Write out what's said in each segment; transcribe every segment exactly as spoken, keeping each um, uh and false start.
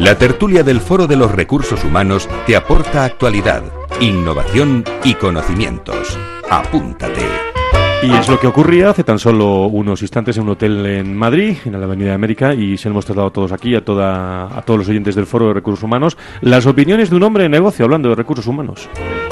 La tertulia del Foro de los Recursos Humanos te aporta actualidad, innovación y conocimientos. Apúntate. Y es lo que ocurría hace tan solo unos instantes en un hotel en Madrid, en la Avenida de América, y se lo hemos trasladado a todos aquí, a, toda, a todos los oyentes del Foro de Recursos Humanos, las opiniones de un hombre de negocio hablando de recursos humanos.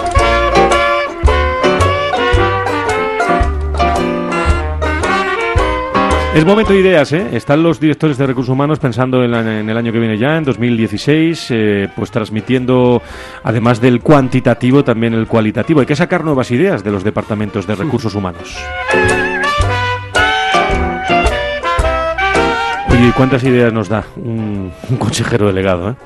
Es momento de ideas, ¿eh? Están los directores de recursos humanos pensando en, la, en el año que viene ya, en dos mil dieciséis, eh, pues transmitiendo, además del cuantitativo, también el cualitativo. Hay que sacar nuevas ideas de los departamentos de recursos humanos. Oye, ¿cuántas ideas nos da un, un consejero delegado, eh?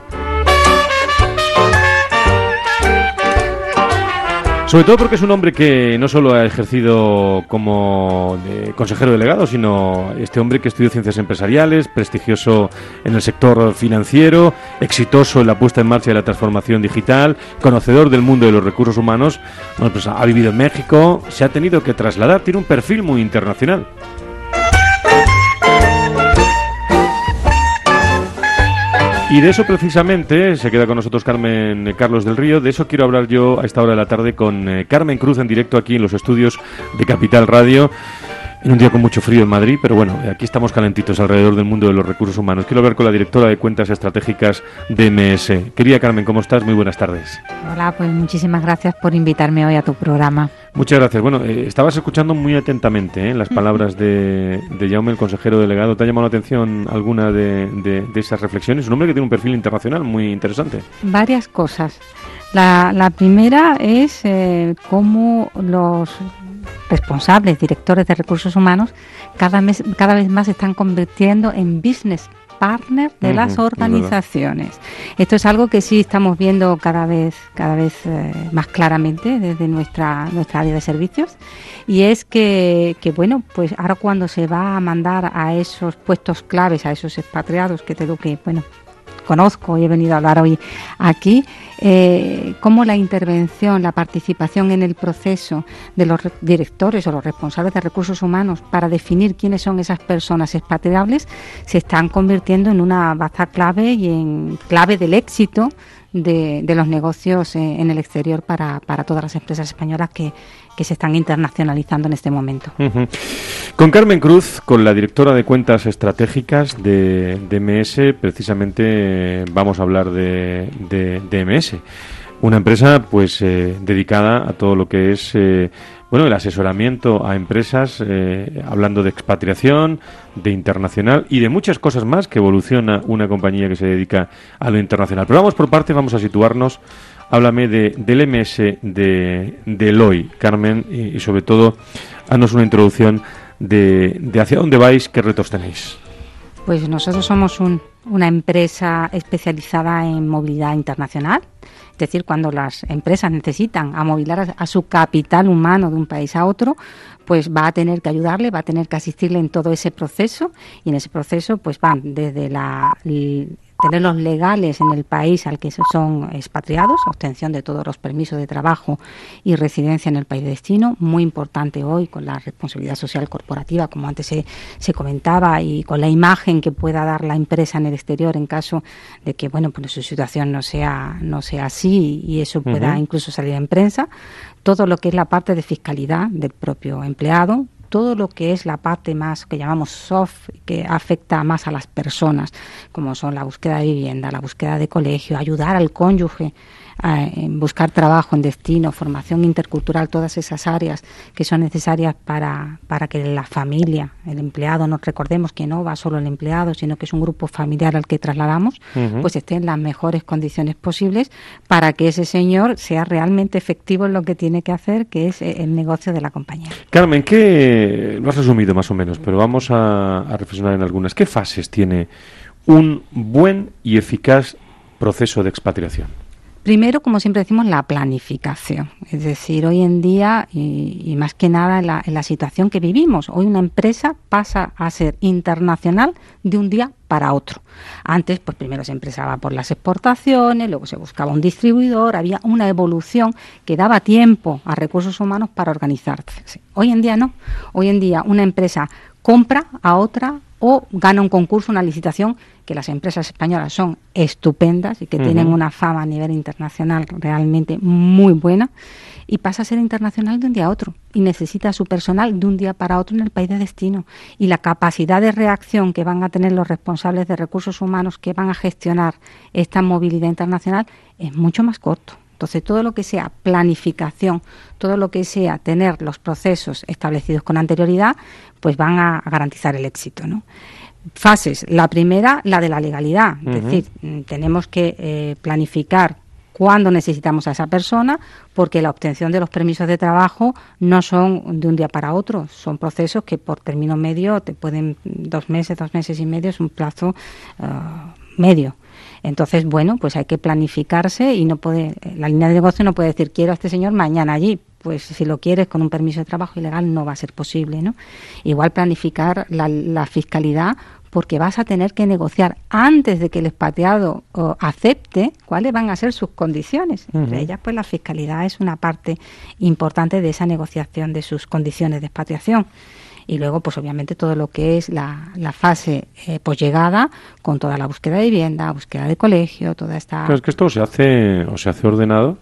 Sobre todo porque es un hombre que no solo ha ejercido como eh, consejero delegado, sino este hombre que estudió ciencias empresariales, prestigioso en el sector financiero, exitoso en la puesta en marcha de la transformación digital, conocedor del mundo de los recursos humanos. Bueno, pues ha vivido en México, se ha tenido que trasladar, tiene un perfil muy internacional. Y de eso precisamente se queda con nosotros Carmen Carlos del Río. De eso quiero hablar yo a esta hora de la tarde con eh, Carmen Cruz en directo aquí en los estudios de Capital Radio. En un día con mucho frío en Madrid, pero bueno, aquí estamos calentitos alrededor del mundo de los recursos humanos. Quiero hablar con la directora de Cuentas Estratégicas de M S. Querida Carmen, ¿cómo estás? Muy buenas tardes. Hola, pues muchísimas gracias por invitarme hoy a tu programa. Muchas gracias. Bueno, eh, estabas escuchando muy atentamente eh, las palabras de, de Jaume, el consejero delegado. ¿Te ha llamado la atención alguna de, de, de esas reflexiones? Un hombre que tiene un perfil internacional muy interesante. Varias cosas. La, la primera es eh, cómo los responsables, directores de recursos humanos, cada, mes, cada vez más se están convirtiendo en business partner de uh-huh, las organizaciones. Esto es algo que sí estamos viendo cada vez cada vez eh, más claramente desde nuestra nuestra área de servicios, y es que, que bueno, pues ahora cuando se va a mandar a esos puestos claves, a esos expatriados, que te digo que, bueno, conozco y he venido a hablar hoy aquí, eh, cómo la intervención, la participación en el proceso de los directores o los responsables de recursos humanos para definir quiénes son esas personas expatriables se están convirtiendo en una baza clave y en clave del éxito de, de los negocios eh, en el exterior para, para todas las empresas españolas que, que se están internacionalizando en este momento. Uh-huh. Con Carmen Cruz, con la directora de Cuentas Estratégicas de, de M S, precisamente vamos a hablar de, de, de M S, una empresa pues eh, dedicada a todo lo que es eh, bueno, el asesoramiento a empresas, eh, hablando de expatriación, de internacional y de muchas cosas más que evoluciona una compañía que se dedica a lo internacional. Pero vamos por partes, vamos a situarnos. Háblame de, del M S de, de Eloy, Carmen, y, y sobre todo, haznos una introducción de, de hacia dónde vais, qué retos tenéis. Pues nosotros somos un, una empresa especializada en movilidad internacional. Es decir, cuando las empresas necesitan amovilar a, a su capital humano de un país a otro, pues va a tener que ayudarle, va a tener que asistirle en todo ese proceso, y en ese proceso pues van desde la... L, tenerlos legales en el país al que son expatriados, obtención de todos los permisos de trabajo y residencia en el país de destino, muy importante hoy con la responsabilidad social corporativa, como antes se, se comentaba, y con la imagen que pueda dar la empresa en el exterior en caso de que, bueno, pues su situación no sea no sea así y eso pueda uh-huh. incluso salir en prensa. Todo lo que es la parte de fiscalidad del propio empleado, todo lo que es la parte más que llamamos soft, que afecta más a las personas, como son la búsqueda de vivienda, la búsqueda de colegio, ayudar al cónyuge a en buscar trabajo en destino, formación intercultural, todas esas áreas que son necesarias para, para que la familia, el empleado, no recordemos que no va solo el empleado, sino que es un grupo familiar al que trasladamos, uh-huh. pues esté en las mejores condiciones posibles para que ese señor sea realmente efectivo en lo que tiene que hacer, que es el negocio de la compañía. Carmen, ¿qué lo has resumido más o menos, pero vamos a, a reflexionar en algunas? ¿Qué fases tiene un buen y eficaz proceso de expatriación? Primero, como siempre decimos, la planificación. Es decir, hoy en día, y, y más que nada en la, en la situación que vivimos, hoy una empresa pasa a ser internacional de un día para otro. Antes, pues primero se empezaba por las exportaciones, luego se buscaba un distribuidor, había una evolución que daba tiempo a recursos humanos para organizarse. Hoy en día no. Hoy en día una empresa compra a otra o gana un concurso, una licitación, que las empresas españolas son estupendas y que uh-huh. tienen una fama a nivel internacional realmente muy buena, y pasa a ser internacional de un día a otro y necesita su personal de un día para otro en el país de destino. Y la capacidad de reacción que van a tener los responsables de recursos humanos que van a gestionar esta movilidad internacional es mucho más corto. Entonces, todo lo que sea planificación, todo lo que sea tener los procesos establecidos con anterioridad, pues van a, a garantizar el éxito, ¿no? Fases. La primera, la de la legalidad. Uh-huh. Es decir, tenemos que eh, planificar cuándo necesitamos a esa persona, porque la obtención de los permisos de trabajo no son de un día para otro, son procesos que por término medio te pueden, dos meses, dos meses y medio es un plazo uh, medio. Entonces, bueno, pues hay que planificarse y no puede, la línea de negocio no puede decir quiero a este señor mañana allí. Pues si lo quieres con un permiso de trabajo ilegal no va a ser posible, ¿no? Igual planificar la, la fiscalidad, porque vas a tener que negociar antes de que el expatriado o, acepte cuáles van a ser sus condiciones. Uh-huh. Entre ellas, pues la fiscalidad es una parte importante de esa negociación de sus condiciones de expatriación. Y luego, pues obviamente, todo lo que es la, la fase eh, posllegada, con toda la búsqueda de vivienda, búsqueda de colegio, toda esta... Claro, es que esto se hace, o se hace ordenado,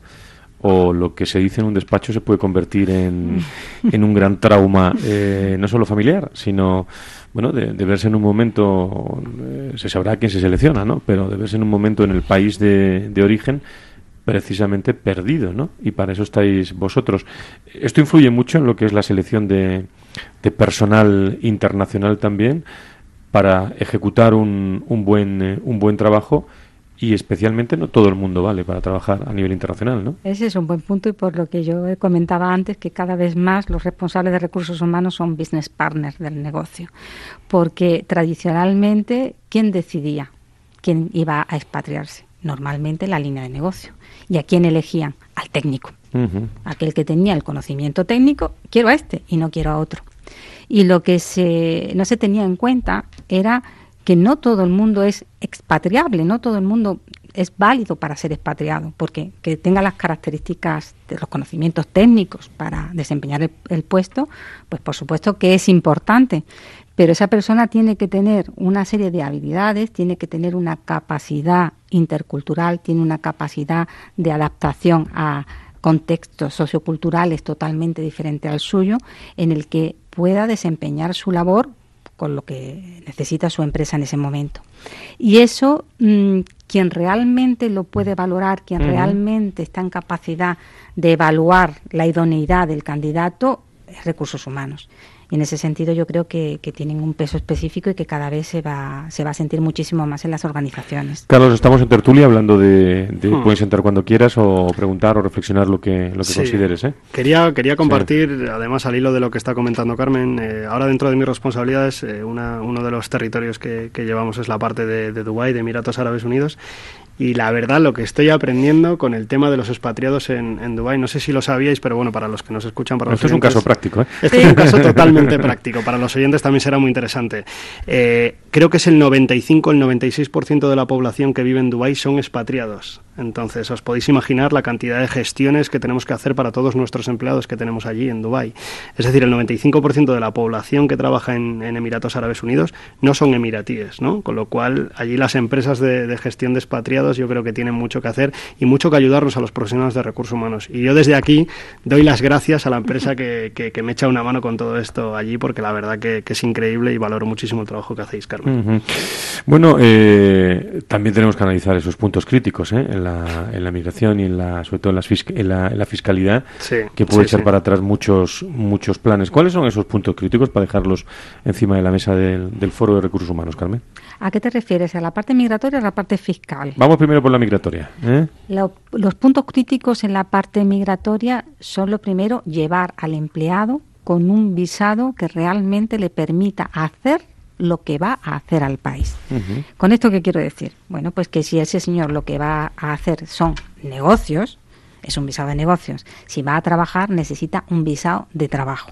o lo que se dice en un despacho se puede convertir en, en un gran trauma, eh, no solo familiar, sino, bueno, de, de verse en un momento, eh, se sabrá quién se selecciona, ¿no? Pero de verse en un momento en el país de, de origen precisamente perdido, ¿no? Y para eso estáis vosotros. Esto influye mucho en lo que es la selección de, de personal internacional también, para ejecutar un, un buen eh, un buen trabajo. Y especialmente no todo el mundo vale para trabajar a nivel internacional, ¿no? Ese es un buen punto, y por lo que yo comentaba antes, que cada vez más los responsables de recursos humanos son business partners del negocio. Porque tradicionalmente, ¿quién decidía quién iba a expatriarse? Normalmente la línea de negocio. ¿Y a quién elegían? Al técnico. Uh-huh. Aquel que tenía el conocimiento técnico, quiero a este y no quiero a otro. Y lo que se no se tenía en cuenta era que no todo el mundo es expatriable, no todo el mundo es válido para ser expatriado, porque que tenga las características de los conocimientos técnicos para desempeñar el, el puesto, pues por supuesto que es importante, pero esa persona tiene que tener una serie de habilidades, tiene que tener una capacidad intercultural, tiene una capacidad de adaptación a contextos socioculturales totalmente diferentes al suyo, en el que pueda desempeñar su labor con lo que necesita su empresa en ese momento. Y eso, mmm, quien realmente lo puede valorar, quien uh-huh. realmente está en capacidad de evaluar la idoneidad del candidato, es recursos humanos. Y en ese sentido yo creo que, que tienen un peso específico y que cada vez se va se va a sentir muchísimo más en las organizaciones. Carlos, estamos en tertulia hablando de... de hmm. Puedes entrar cuando quieras o preguntar o reflexionar lo que lo que sí. consideres. ¿eh? Quería quería compartir, sí. además al hilo de lo que está comentando Carmen, eh, ahora dentro de mis responsabilidades, eh, una, uno de los territorios que, que llevamos es la parte de, de Dubái, de Emiratos Árabes Unidos. Y la verdad, lo que estoy aprendiendo con el tema de los expatriados en, en Dubái, no sé si lo sabíais, pero bueno, para los que nos escuchan, para los Esto oyentes, es un caso práctico, ¿eh? Esto es un caso totalmente práctico. Para los oyentes también será muy interesante. Eh, creo que es el noventa y cinco, el noventa y seis por ciento de la población que vive en Dubái son expatriados. Entonces, os podéis imaginar la cantidad de gestiones que tenemos que hacer para todos nuestros empleados que tenemos allí en Dubái. Es decir, el noventa y cinco por ciento de la población que trabaja en, en Emiratos Árabes Unidos no son emiratíes, ¿no? Con lo cual, allí las empresas de, de gestión de expatriados yo creo que tienen mucho que hacer y mucho que ayudarnos a los profesionales de recursos humanos. Y yo desde aquí doy las gracias a la empresa que, que, que me echa una mano con todo esto allí, porque la verdad que, que es increíble y valoro muchísimo el trabajo que hacéis, Carmen. Uh-huh. Bueno, eh, también tenemos que analizar esos puntos críticos, ¿eh? En la, en la migración y en la, sobre todo en, las fisc- en, la, en la fiscalidad, sí, que puede sí, echar sí. para atrás muchos muchos planes. ¿Cuáles son esos puntos críticos para dejarlos encima de la mesa del, del Foro de Recursos Humanos, Carmen? ¿A qué te refieres? ¿A la parte migratoria o a la parte fiscal? Vamos primero por la migratoria. ¿eh? Lo, los puntos críticos en la parte migratoria son, lo primero, llevar al empleado con un visado que realmente le permita hacer lo que va a hacer al país. Uh-huh. ¿Con esto qué quiero decir? Bueno, pues que si ese señor lo que va a hacer son negocios, es un visado de negocios. Si va a trabajar, necesita un visado de trabajo.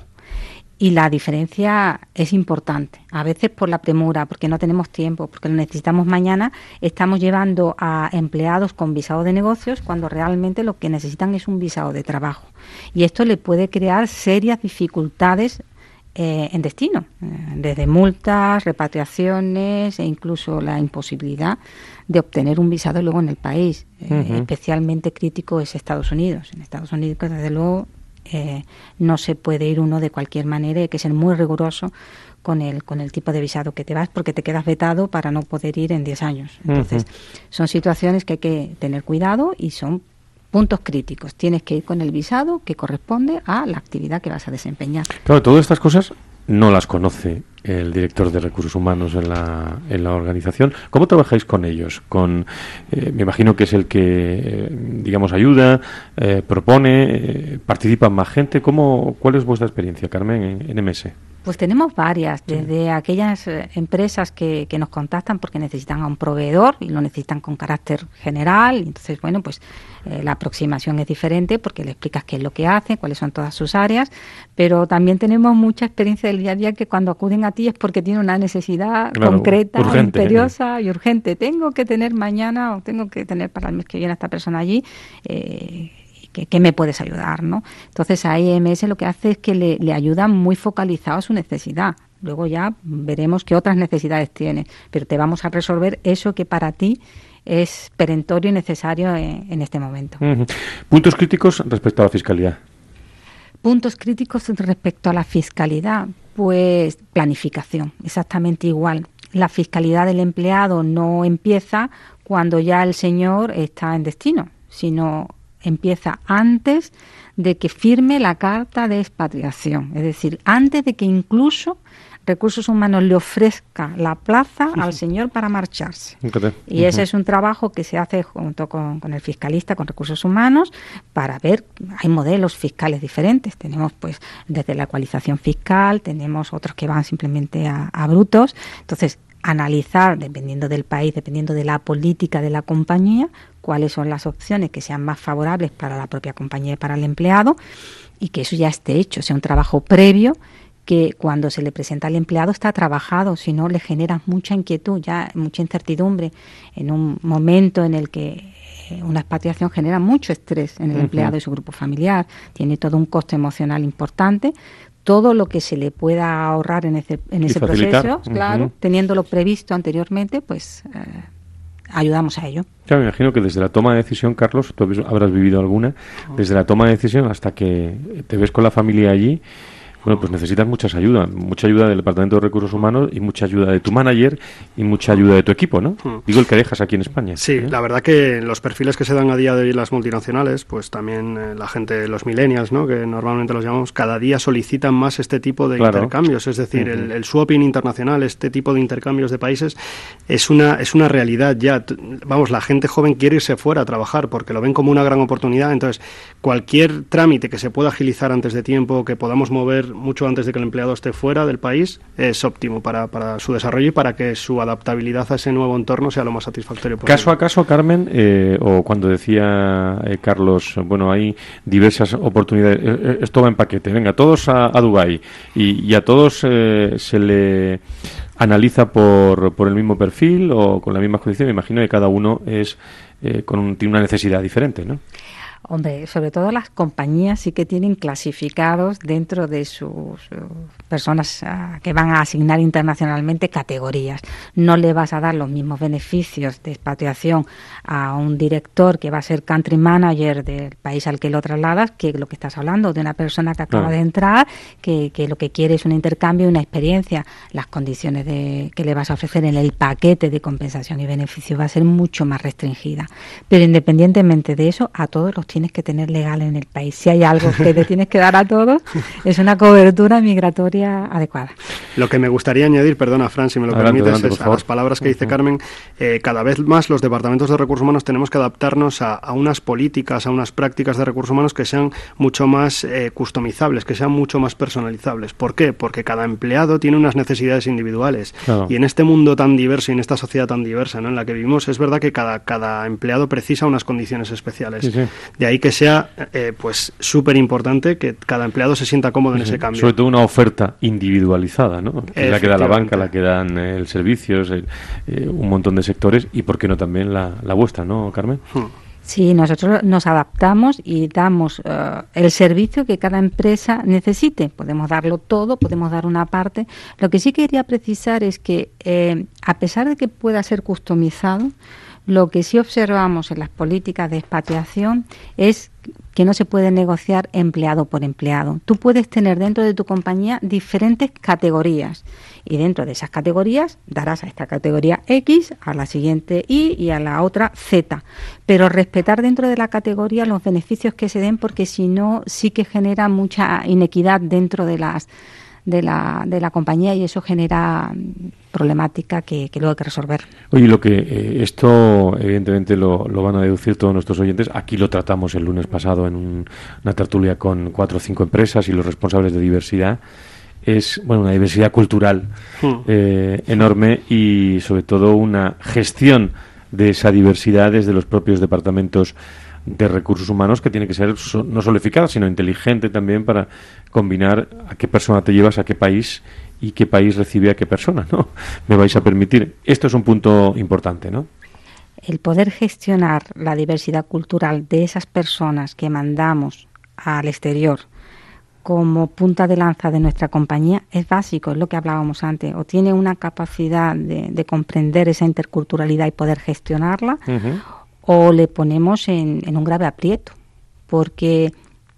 Y la diferencia es importante. A veces por la premura, porque no tenemos tiempo, porque lo necesitamos mañana, estamos llevando a empleados con visado de negocios cuando realmente lo que necesitan es un visado de trabajo. Y esto le puede crear serias dificultades eh, en destino, eh, desde multas, repatriaciones e incluso la imposibilidad de obtener un visado luego en el país. Uh-huh. Eh, especialmente crítico es Estados Unidos. En Estados Unidos, desde luego, eh, no se puede ir uno de cualquier manera, hay que ser muy riguroso con el con el tipo de visado que te vas, porque te quedas vetado para no poder ir en diez años. Entonces, uh-huh. son situaciones que hay que tener cuidado y son puntos críticos. Tienes que ir con el visado que corresponde a la actividad que vas a desempeñar. Claro, todas estas cosas no las conoce el director de Recursos Humanos en la, en la organización. ¿Cómo trabajáis con ellos? Con, eh, me imagino que es el que, eh, digamos, ayuda, eh, propone, eh, participa más gente. ¿Cómo, ¿Cuál es vuestra experiencia, Carmen, en, en M S? Pues tenemos varias, desde sí. aquellas eh, empresas que, que nos contactan porque necesitan a un proveedor y lo necesitan con carácter general. Entonces, bueno, pues eh, la aproximación es diferente porque le explicas qué es lo que hace, cuáles son todas sus áreas, pero también tenemos mucha experiencia del día a día que cuando acuden a ti es porque tienen una necesidad claro, concreta, urgente, imperiosa ¿eh? y urgente. Tengo que tener mañana o tengo que tener para el mes que viene a esta persona allí. Eh, ¿Qué, ¿Qué me puedes ayudar, no? Entonces ahí M S lo que hace es que le, le ayuda muy focalizado a su necesidad. Luego ya veremos qué otras necesidades tiene, pero te vamos a resolver eso que para ti es perentorio y necesario en, en este momento. Uh-huh. Puntos críticos respecto a la fiscalidad. Puntos críticos respecto a la fiscalidad, pues planificación, exactamente igual. La fiscalidad del empleado no empieza cuando ya el señor está en destino, sino empieza antes de que firme la carta de expatriación, es decir, antes de que incluso Recursos Humanos le ofrezca la plaza uh-huh. al señor para marcharse. Okay. Y uh-huh. ese es un trabajo que se hace junto con, con el fiscalista, con Recursos Humanos, para ver, hay modelos fiscales diferentes. Tenemos pues desde la ecualización fiscal, tenemos otros que van simplemente a, a brutos. Entonces, analizar, dependiendo del país, dependiendo de la política de la compañía, cuáles son las opciones que sean más favorables para la propia compañía y para el empleado, y que eso ya esté hecho, sea un trabajo previo que cuando se le presenta al empleado está trabajado, si no le genera mucha inquietud, ya mucha incertidumbre en un momento en el que una expatriación genera mucho estrés en el uh-huh. empleado y su grupo familiar, tiene todo un coste emocional importante. Todo lo que se le pueda ahorrar en ese, en ese proceso, uh-huh. claro, teniéndolo previsto anteriormente, pues eh, ayudamos a ello. Ya me imagino que desde la toma de decisión, Carlos, tú habrás vivido alguna, desde la toma de decisión hasta que te ves con la familia allí, bueno, pues necesitas muchas ayudas, mucha ayuda del Departamento de Recursos Humanos y mucha ayuda de tu manager y mucha ayuda de tu equipo, ¿no? Hmm. Digo, el que dejas aquí en España. Sí, ¿eh? La verdad que los perfiles que se dan a día de hoy en las multinacionales, pues también eh, la gente, los millennials, ¿no?, que normalmente los llamamos, cada día solicitan más este tipo de claro. intercambios, es decir, uh-huh. el, el swapping internacional, este tipo de intercambios de países, es una, es una realidad ya. Vamos, la gente joven quiere irse fuera a trabajar porque lo ven como una gran oportunidad, entonces cualquier trámite que se pueda agilizar antes de tiempo, que podamos mover mucho antes de que el empleado esté fuera del país, es óptimo para, para su desarrollo y para que su adaptabilidad a ese nuevo entorno sea lo más satisfactorio posible. Caso a caso, Carmen, eh, o cuando decía eh, Carlos, bueno, hay diversas oportunidades, eh, esto va en paquete, venga, todos a, a Dubái y, y a todos eh, se le analiza por, por el mismo perfil o con las mismas condiciones. Me imagino que cada uno es eh, con un, tiene una necesidad diferente, ¿no? Hombre, sobre todo las compañías sí que tienen clasificados dentro de sus uh, personas uh, que van a asignar internacionalmente categorías. No le vas a dar los mismos beneficios de expatriación a un director que va a ser country manager del país al que lo trasladas que lo que estás hablando de una persona que acaba no. de entrar, que, que lo que quiere es un intercambio y una experiencia. Las condiciones de, que le vas a ofrecer en el paquete de compensación y beneficio va a ser mucho más restringida. Pero independientemente de eso, a todos los tienes que tener legal en el país. Si hay algo que te tienes que dar a todos, es una cobertura migratoria adecuada. Lo que me gustaría añadir, perdona, Fran, si me lo adelante, permites, adelante, es a las palabras que dice uh-huh. Carmen, eh, cada vez más los departamentos de recursos humanos tenemos que adaptarnos a, a unas políticas, a unas prácticas de recursos humanos que sean mucho más eh, customizables, que sean mucho más personalizables. ¿Por qué? Porque cada empleado tiene unas necesidades individuales. Claro. Y en este mundo tan diverso y en esta sociedad tan diversa, ¿no?, en la que vivimos, es verdad que cada, cada empleado precisa unas condiciones especiales. Sí, sí. De ahí que sea eh, pues súper importante que cada empleado se sienta cómodo en sí, ese cambio. Sobre todo una oferta individualizada, ¿no? Que es la que da la banca, la que dan eh, el servicios, el, eh, un montón de sectores y por qué no también la, la vuestra, ¿no, Carmen? Hmm. Sí, nosotros nos adaptamos y damos uh, el servicio que cada empresa necesite. Podemos darlo todo, podemos dar una parte. Lo que sí quería precisar es que, eh, a pesar de que pueda ser customizado, lo que sí observamos en las políticas de expatriación es que no se puede negociar empleado por empleado. Tú puedes tener dentro de tu compañía diferentes categorías y dentro de esas categorías darás a esta categoría X, a la siguiente Y y a la otra Z, pero respetar dentro de la categoría los beneficios que se den, porque si no sí que genera mucha inequidad dentro de las de la, de la compañía y eso genera problemática que, que luego hay que resolver. Oye, lo que eh, esto evidentemente lo, lo van a deducir todos nuestros oyentes. Aquí lo tratamos el lunes pasado en un, una tertulia con cuatro o cinco empresas y los responsables de diversidad. Es bueno una diversidad cultural eh, enorme y sobre todo una gestión de esa diversidad desde los propios departamentos de recursos humanos, que tiene que ser so, no solo eficaz, sino inteligente también para combinar a qué persona te llevas a qué país y qué país recibe a qué persona, ¿no? Me vais a permitir. Esto es un punto importante, ¿no? El poder gestionar la diversidad cultural de esas personas que mandamos al exterior como punta de lanza de nuestra compañía es básico, es lo que hablábamos antes. O tiene una capacidad de, de comprender esa interculturalidad y poder gestionarla, uh-huh. o le ponemos en, en un grave aprieto, porque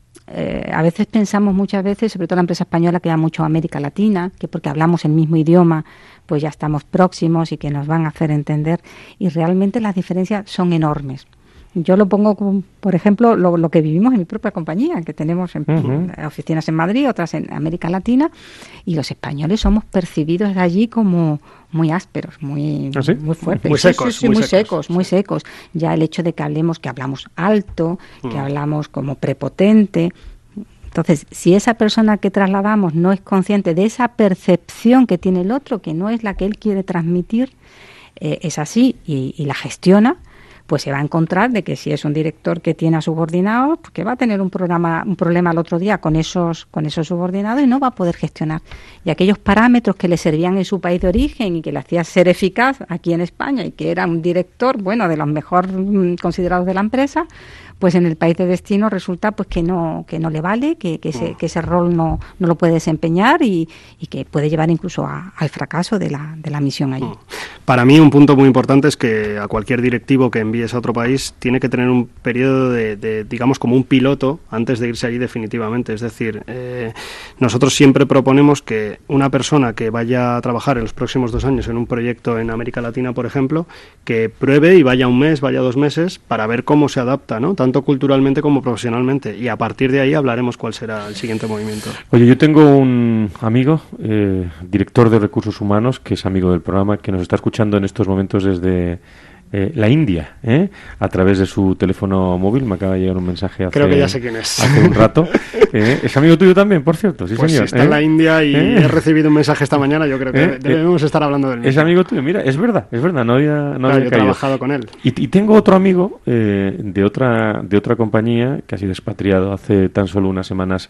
eh, a veces pensamos muchas veces, sobre todo la empresa española que va mucho a América Latina, que porque hablamos el mismo idioma, pues ya estamos próximos y que nos van a hacer entender, y realmente las diferencias son enormes. Yo lo pongo, como, por ejemplo, lo, lo que vivimos en mi propia compañía, que tenemos en, uh-huh. oficinas en Madrid, otras en América Latina, y los españoles somos percibidos allí como muy ásperos, muy, ¿Ah, sí? muy fuertes. Muy secos. Sí, sí, sí, muy, muy secos, secos, muy secos. Ya el hecho de que hablemos, que hablamos alto, uh-huh. que hablamos como prepotente. Entonces, si esa persona que trasladamos no es consciente de esa percepción que tiene el otro, que no es la que él quiere transmitir, eh, es así, y, y la gestiona, pues se va a encontrar de que si es un director que tiene a subordinados, pues que va a tener un programa, un problema el otro día con esos, con esos subordinados y no va a poder gestionar. Y aquellos parámetros que le servían en su país de origen y que le hacía ser eficaz aquí en España y que era un director, bueno, de los mejor considerados de la empresa, pues en el país de destino resulta pues que no que no le vale, que, que, ese, que ese rol no, no lo puede desempeñar y, y que puede llevar incluso a, al fracaso de la, de la misión allí. Para mí un punto muy importante es que a cualquier directivo que envíes a otro país tiene que tener un periodo de, de digamos, como un piloto antes de irse allí definitivamente. Es decir, eh, nosotros siempre proponemos que una persona que vaya a trabajar en los próximos dos años en un proyecto en América Latina, por ejemplo, que pruebe y vaya un mes, vaya dos meses para ver cómo se adapta, ¿no? Tanto culturalmente como profesionalmente, y a partir de ahí hablaremos cuál será el siguiente movimiento. Oye, yo tengo un amigo, eh, director de recursos humanos, que es amigo del programa, que nos está escuchando en estos momentos desde eh, la India, ¿eh? a través de su teléfono móvil. Me acaba de llegar un mensaje hace, Creo que ya sé quién es. hace un rato. Eh, es amigo tuyo también, por cierto. Sí, pues señor. si está ¿eh? en la India y ¿Eh? he recibido un mensaje esta mañana, yo creo que ¿Eh? debemos estar hablando del mismo. Es amigo tuyo, mira, es verdad, es verdad, no había, no claro, había yo he caído. trabajado con él. Y, y tengo otro amigo eh, de otra de otra compañía que ha sido expatriado hace tan solo unas semanas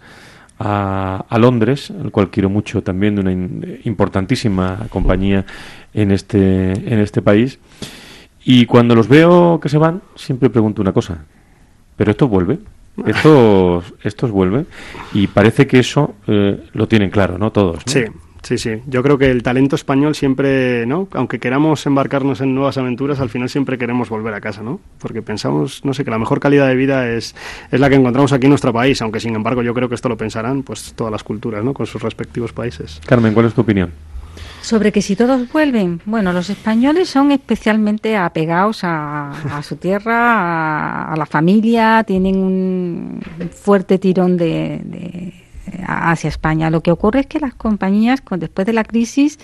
a, a Londres, al cual quiero mucho también, de una in, importantísima compañía en este en este país. Y cuando los veo que se van, siempre pregunto una cosa: ¿pero esto vuelve? Estos, estos vuelven. Y parece que eso eh, lo tienen claro, ¿no? Todos, ¿no? Sí. Sí, sí. Yo creo que el talento español siempre, ¿no? Aunque queramos embarcarnos en nuevas aventuras, al final siempre queremos volver a casa, ¿no? Porque pensamos, no sé, que la mejor calidad de vida es, es la que encontramos aquí en nuestro país, aunque sin embargo yo creo que esto lo pensarán pues todas las culturas, ¿no? Con sus respectivos países. Carmen, ¿cuál es tu opinión? Sobre que si todos vuelven, bueno, los españoles son especialmente apegados a, a su tierra, a, a la familia, tienen un fuerte tirón de... de hacia España. Lo que ocurre es que las compañías, con, después de la crisis,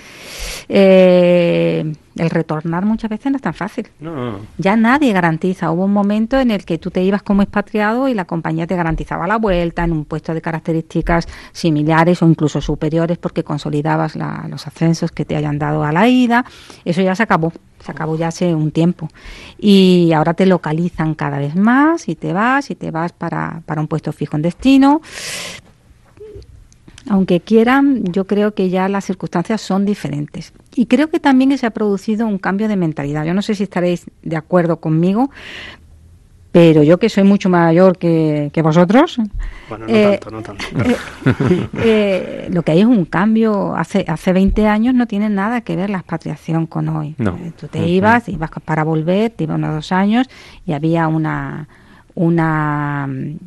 eh, el retornar muchas veces no es tan fácil. No, no, no. Ya nadie garantiza. Hubo un momento en el que tú te ibas como expatriado y la compañía te garantizaba la vuelta en un puesto de características similares o incluso superiores porque consolidabas la, los ascensos que te hayan dado a la ida. Eso ya se acabó. Se acabó ya hace un tiempo. Y ahora te localizan cada vez más y te vas y te vas para, para un puesto fijo en destino. Aunque quieran, yo creo que ya las circunstancias son diferentes. Y creo que también se ha producido un cambio de mentalidad. Yo no sé si estaréis de acuerdo conmigo, Pero yo, que soy mucho mayor que, que vosotros, bueno, no eh, tanto, no tanto. Eh, eh, lo que hay es un cambio. Hace hace veinte años no tiene nada que ver la expatriación con hoy. No. Eh, tú te ibas, ibas para volver, te ibas unos dos años y había una una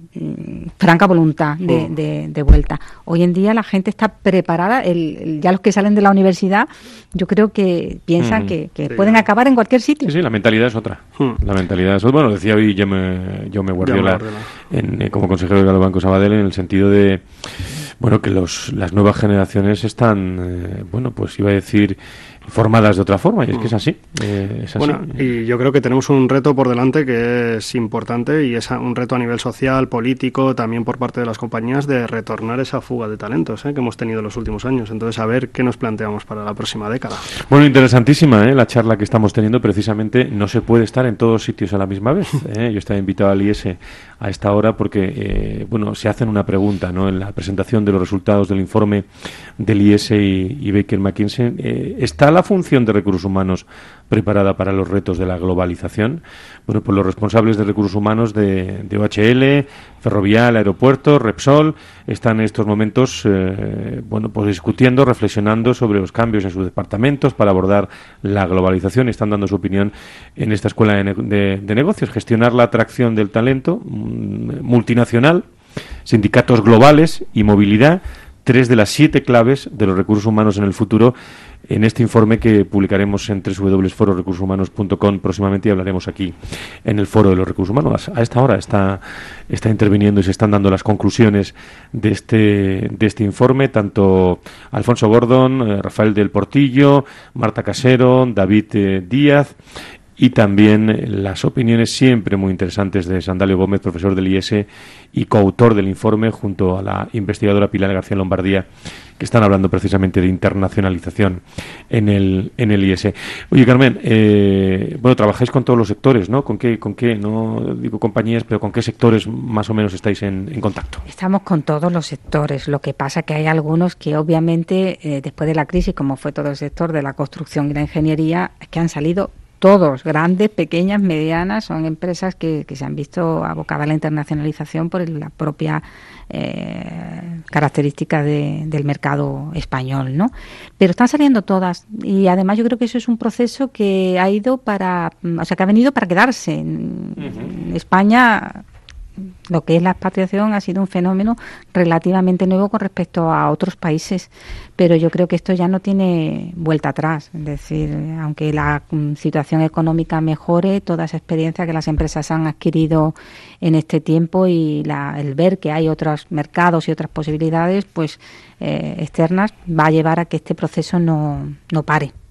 mm, franca voluntad de, Mm. de, de vuelta. Hoy en día la gente está preparada, el, el- ya los que salen de la universidad, yo creo que piensan Mm. que, que Sí. pueden acabar en cualquier sitio. Sí, sí, la mentalidad es otra. Hmm. La mentalidad es otra. Bueno, decía hoy yo me, yo me Guardiola, Guardiola. en, eh, como consejero del Banco Sabadell, en el sentido de, bueno, que los, las nuevas generaciones están, eh, bueno, pues iba a decir, formadas de otra forma, y es que es así. eh, es así. Bueno, y yo creo que tenemos un reto por delante que es importante, y es a- un reto a nivel social, político, también por parte de las compañías, de retornar esa fuga de talentos ¿eh? que hemos tenido en los últimos años. Entonces, a ver qué nos planteamos para la próxima década. Bueno, interesantísima ¿eh? la charla que estamos teniendo. Precisamente no se puede estar en todos sitios a la misma vez. ¿eh? Yo estaba invitado al I E S E a esta hora porque, eh, bueno, se hacen una pregunta, ¿no? En la presentación de los resultados del informe del I E S E y, y Baker McKinsey. Eh, ¿Está la función de recursos humanos preparada para los retos de la globalización? Bueno, pues los responsables de recursos humanos de, de O H L, Ferrovial, Aeropuertos, Repsol, están en estos momentos, eh, bueno, pues discutiendo, reflexionando sobre los cambios en sus departamentos para abordar la globalización. Están dando su opinión en esta escuela de, ne- de- de negocios, gestionar la atracción del talento mm, multinacional, sindicatos globales y movilidad, tres de las siete claves de los recursos humanos en el futuro, en este informe que publicaremos en doble u doble u doble u punto foro recursos humanos punto com próximamente, y hablaremos aquí en el Foro de los Recursos Humanos. A esta hora está, está interviniendo y se están dando las conclusiones de este, de este informe, tanto Alfonso Gordon, eh, Rafael del Portillo, Marta Casero, David eh, Díaz, y también las opiniones siempre muy interesantes de Sandalio Gómez, profesor del I E S E y coautor del informe, junto a la investigadora Pilar García Lombardía, que están hablando precisamente de internacionalización en el en el I E S E. Oye, Carmen, eh, bueno, trabajáis con todos los sectores, ¿no? ¿Con qué, con qué, no digo compañías, pero con qué sectores más o menos estáis en, en contacto? Estamos con todos los sectores. Lo que pasa que hay algunos que, obviamente, eh, después de la crisis, como fue todo el sector de la construcción y la ingeniería, es que han salido todos, grandes, pequeñas, medianas, son empresas que, que se han visto abocadas a la internacionalización por el- la propia eh, característica de- del mercado español, ¿no? Pero están saliendo todas, y además yo creo que eso es un proceso que ha ido para, o sea, que ha venido para quedarse. En, en España, lo que es la expatriación ha sido un fenómeno relativamente nuevo con respecto a otros países, pero yo creo que esto ya no tiene vuelta atrás. Es decir, aunque la mm, situación económica mejore, toda esa experiencia que las empresas han adquirido en este tiempo y la, el ver que hay otros mercados y otras posibilidades, pues eh, externas, va a llevar a que este proceso no, no pare.